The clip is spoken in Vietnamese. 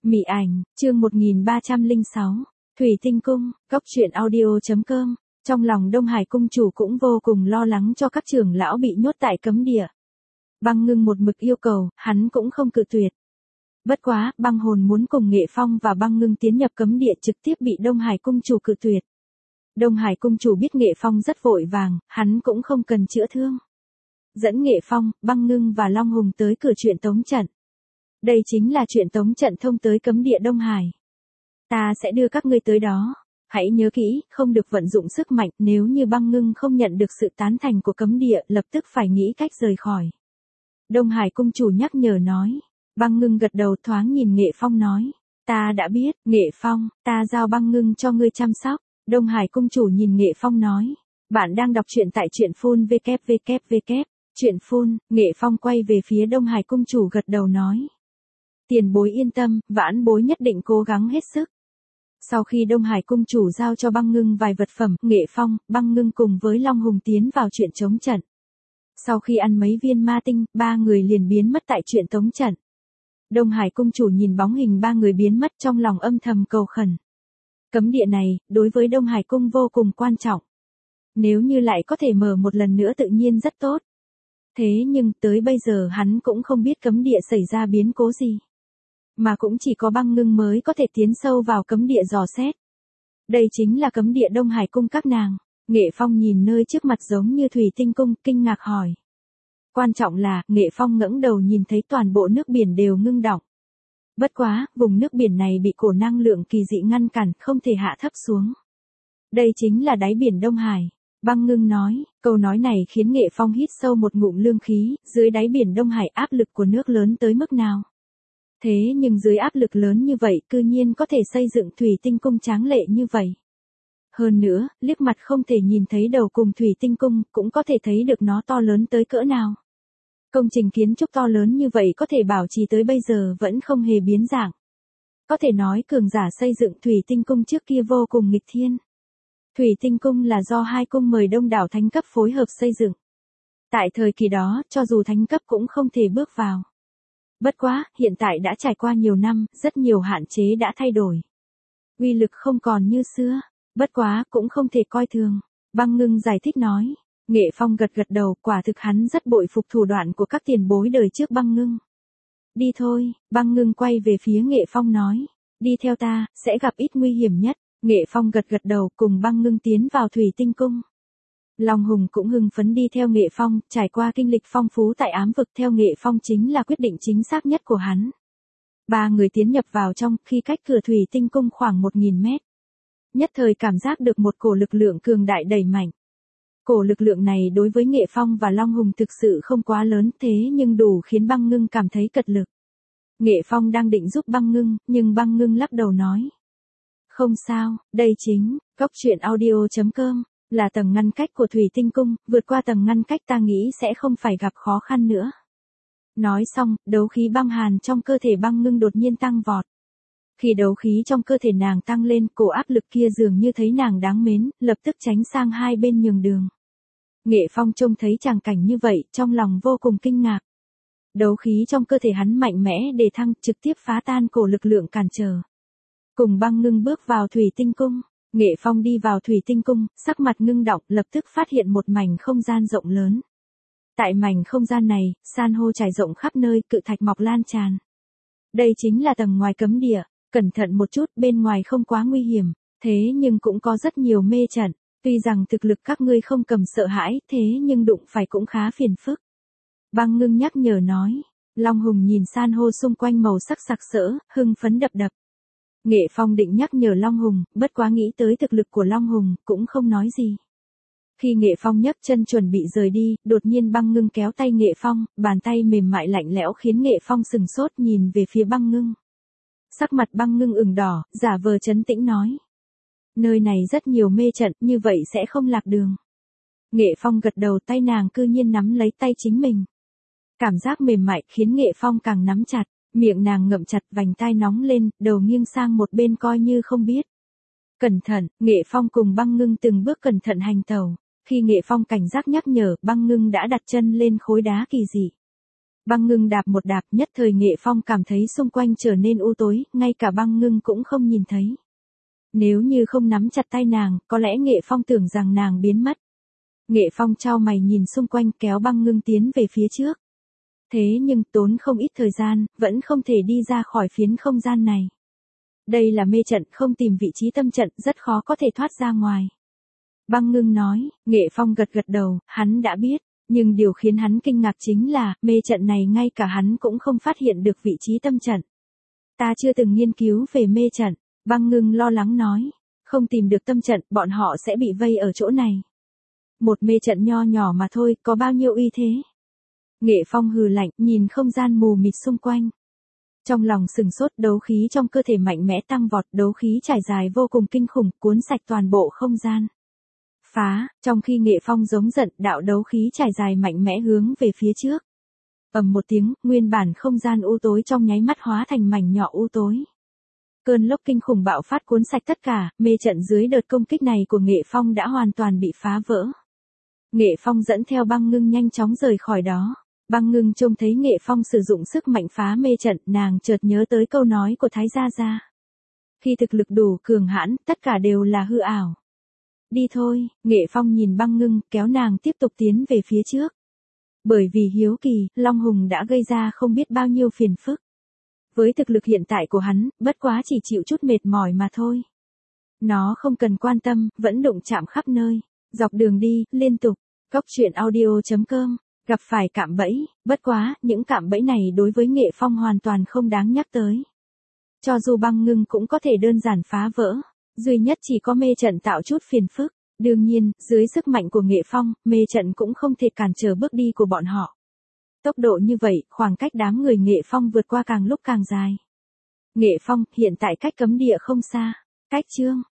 Mị ảnh, chương 1306, Thủy Tinh Cung, Cóc truyện audio.com. Trong lòng Đông Hải cung chủ cũng vô cùng lo lắng cho các trưởng lão bị nhốt tại cấm địa. Băng Ngưng một mực yêu cầu, hắn cũng không cự tuyệt. Bất quá, Băng Hồn muốn cùng Nghệ Phong và Băng Ngưng tiến nhập cấm địa trực tiếp bị Đông Hải cung chủ cự tuyệt. Đông Hải cung chủ biết Nghệ Phong rất vội vàng, hắn cũng không cần chữa thương. Dẫn Nghệ Phong, Băng Ngưng và Long Hùng tới cửa chuyện tống trận. Đây chính là chuyện tống trận thông tới cấm địa Đông Hải. Ta sẽ đưa các ngươi tới đó. Hãy nhớ kỹ, không được vận dụng sức mạnh, nếu như Băng Ngưng không nhận được sự tán thành của cấm địa, lập tức phải nghĩ cách rời khỏi. Đông Hải cung chủ nhắc nhở nói. Băng Ngưng gật đầu thoáng nhìn Nghệ Phong nói. Ta đã biết, Nghệ Phong, ta giao Băng Ngưng cho ngươi chăm sóc. Đông Hải cung chủ nhìn Nghệ Phong nói. Bạn đang đọc truyện tại truyện phun www. Truyện phun, Nghệ Phong quay về phía Đông Hải cung chủ gật đầu nói. Tiền bối yên tâm, vãn bối nhất định cố gắng hết sức. Sau khi Đông Hải cung chủ giao cho Băng Ngưng vài vật phẩm, Nghệ Phong, Băng Ngưng cùng với Long Hùng tiến vào chuyện chống trận. Sau khi ăn mấy viên ma tinh, ba người liền biến mất tại chuyện tống trận. Đông Hải cung chủ nhìn bóng hình ba người biến mất trong lòng âm thầm cầu khẩn. Cấm địa này, đối với Đông Hải cung vô cùng quan trọng. Nếu như lại có thể mở một lần nữa tự nhiên rất tốt. Thế nhưng tới bây giờ hắn cũng không biết cấm địa xảy ra biến cố gì. Mà cũng chỉ có Băng Ngưng mới có thể tiến sâu vào cấm địa dò xét. Đây chính là cấm địa Đông Hải cung các nàng. Nghệ Phong nhìn nơi trước mặt giống như Thủy Tinh cung, kinh ngạc hỏi. Quan trọng là, Nghệ Phong ngẩng đầu nhìn thấy toàn bộ nước biển đều ngưng đọng. Bất quá, vùng nước biển này bị cổ năng lượng kỳ dị ngăn cản, không thể hạ thấp xuống. Đây chính là đáy biển Đông Hải. Băng Ngưng nói, câu nói này khiến Nghệ Phong hít sâu một ngụm lương khí, dưới đáy biển Đông Hải áp lực của nước lớn tới mức nào. Thế nhưng dưới áp lực lớn như vậy cư nhiên có thể xây dựng Thủy Tinh cung tráng lệ như vậy. Hơn nữa, liếc mặt không thể nhìn thấy đầu cùng Thủy Tinh cung, cũng có thể thấy được nó to lớn tới cỡ nào. Công trình kiến trúc to lớn như vậy có thể bảo trì tới bây giờ vẫn không hề biến dạng. Có thể nói cường giả xây dựng Thủy Tinh cung trước kia vô cùng nghịch thiên. Thủy Tinh cung là do hai cung mời đông đảo thánh cấp phối hợp xây dựng. Tại thời kỳ đó, cho dù thánh cấp cũng không thể bước vào. Bất quá, hiện tại đã trải qua nhiều năm, rất nhiều hạn chế đã thay đổi. Uy lực không còn như xưa, bất quá cũng không thể coi thường. Băng Ngưng giải thích nói. Nghệ Phong gật gật đầu, quả thực hắn rất bội phục thủ đoạn của các tiền bối đời trước Băng Ngưng. Đi thôi, Băng Ngưng quay về phía Nghệ Phong nói. Đi theo ta, sẽ gặp ít nguy hiểm nhất. Nghệ Phong gật gật đầu cùng Băng Ngưng tiến vào Thủy Tinh cung. Long Hùng cũng hưng phấn đi theo Nghệ Phong, trải qua kinh lịch phong phú tại ám vực theo Nghệ Phong chính là quyết định chính xác nhất của hắn. Ba người tiến nhập vào trong, khi cách cửa Thủy Tinh cung khoảng 1000 mét. Nhất thời cảm giác được một cổ lực lượng cường đại đẩy mạnh. Cổ lực lượng này đối với Nghệ Phong và Long Hùng thực sự không quá lớn thế nhưng đủ khiến Băng Ngưng cảm thấy cật lực. Nghệ Phong đang định giúp Băng Ngưng, nhưng Băng Ngưng lắc đầu nói. Không sao, đây chính, Cóc truyện audio.com, là tầng ngăn cách của Thủy Tinh cung, vượt qua tầng ngăn cách ta nghĩ sẽ không phải gặp khó khăn nữa. Nói xong, đấu khí băng hàn trong cơ thể Băng Ngưng đột nhiên tăng vọt. Khi đấu khí trong cơ thể nàng tăng lên, cổ áp lực kia dường như thấy nàng đáng mến, lập tức tránh sang hai bên nhường đường. Nghệ Phong trông thấy tràng cảnh như vậy, trong lòng vô cùng kinh ngạc. Đấu khí trong cơ thể hắn mạnh mẽ để thăng, trực tiếp phá tan cổ lực lượng cản trở. Cùng Băng Ngưng bước vào Thủy Tinh cung, Nghệ Phong đi vào Thủy Tinh cung, sắc mặt ngưng động, lập tức phát hiện một mảnh không gian rộng lớn. Tại mảnh không gian này, san hô trải rộng khắp nơi, cự thạch mọc lan tràn. Đây chính là tầng ngoài cấm địa, cẩn thận một chút, bên ngoài không quá nguy hiểm, thế nhưng cũng có rất nhiều mê trận, tuy rằng thực lực các ngươi không cầm sợ hãi, thế nhưng đụng phải cũng khá phiền phức. Băng Ngưng nhắc nhở nói, Long Hùng nhìn san hô xung quanh màu sắc sặc sỡ, hưng phấn đập đập. Nghệ Phong định nhắc nhở Long Hùng, bất quá nghĩ tới thực lực của Long Hùng, cũng không nói gì. Khi Nghệ Phong nhấc chân chuẩn bị rời đi, đột nhiên Băng Ngưng kéo tay Nghệ Phong, bàn tay mềm mại lạnh lẽo khiến Nghệ Phong sừng sốt nhìn về phía Băng Ngưng. Sắc mặt Băng Ngưng ửng đỏ, giả vờ trấn tĩnh nói. Nơi này rất nhiều mê trận, như vậy sẽ không lạc đường. Nghệ Phong gật đầu, tay nàng cư nhiên nắm lấy tay chính mình. Cảm giác mềm mại khiến Nghệ Phong càng nắm chặt. Miệng nàng ngậm chặt, vành tai nóng lên, đầu nghiêng sang một bên coi như không biết. Cẩn thận, Nghệ Phong cùng Băng Ngưng từng bước cẩn thận hành tẩu. Khi Nghệ Phong cảnh giác nhắc nhở, Băng Ngưng đã đặt chân lên khối đá kỳ dị. Băng Ngưng đạp một đạp, nhất thời Nghệ Phong cảm thấy xung quanh trở nên u tối, ngay cả Băng Ngưng cũng không nhìn thấy. Nếu như không nắm chặt tay nàng, có lẽ Nghệ Phong tưởng rằng nàng biến mất. Nghệ Phong chau mày nhìn xung quanh, kéo Băng Ngưng tiến về phía trước. Thế nhưng tốn không ít thời gian, vẫn không thể đi ra khỏi phiến không gian này. Đây là mê trận, không tìm vị trí tâm trận, rất khó có thể thoát ra ngoài. Băng Ngưng nói. Nghệ Phong gật gật đầu, hắn đã biết. Nhưng điều khiến hắn kinh ngạc chính là, mê trận này ngay cả hắn cũng không phát hiện được vị trí tâm trận. Ta chưa từng nghiên cứu về mê trận, Băng Ngưng lo lắng nói. Không tìm được tâm trận, bọn họ sẽ bị vây ở chỗ này. Một mê trận nho nhỏ mà thôi, có bao nhiêu uy thế? Nghệ Phong hừ lạnh, nhìn không gian mù mịt xung quanh. Trong lòng sừng sốt, đấu khí trong cơ thể mạnh mẽ tăng vọt, đấu khí trải dài vô cùng kinh khủng, cuốn sạch toàn bộ không gian. Phá, trong khi Nghệ Phong giống giận, đạo đấu khí trải dài mạnh mẽ hướng về phía trước. Ầm một tiếng, nguyên bản không gian u tối trong nháy mắt hóa thành mảnh nhỏ u tối. Cơn lốc kinh khủng bạo phát cuốn sạch tất cả, mê trận dưới đợt công kích này của Nghệ Phong đã hoàn toàn bị phá vỡ. Nghệ Phong dẫn theo Băng Ngưng nhanh chóng rời khỏi đó. Băng Ngưng trông thấy Nghệ Phong sử dụng sức mạnh phá mê trận, nàng chợt nhớ tới câu nói của Thái Gia Gia. Khi thực lực đủ cường hãn, tất cả đều là hư ảo. Đi thôi, Nghệ Phong nhìn Băng Ngưng, kéo nàng tiếp tục tiến về phía trước. Bởi vì hiếu kỳ, Long Hùng đã gây ra không biết bao nhiêu phiền phức. Với thực lực hiện tại của hắn, bất quá chỉ chịu chút mệt mỏi mà thôi. Nó không cần quan tâm, vẫn đụng chạm khắp nơi. Dọc đường đi, liên tục. Coctruyện.audio.com. Gặp phải cạm bẫy, bất quá, những cạm bẫy này đối với Nghệ Phong hoàn toàn không đáng nhắc tới. Cho dù Băng Ngưng cũng có thể đơn giản phá vỡ. Duy nhất chỉ có mê trận tạo chút phiền phức. Đương nhiên, dưới sức mạnh của Nghệ Phong, mê trận cũng không thể cản trở bước đi của bọn họ. Tốc độ như vậy, khoảng cách đám người Nghệ Phong vượt qua càng lúc càng dài. Nghệ Phong, hiện tại cách cấm địa không xa. Cách chương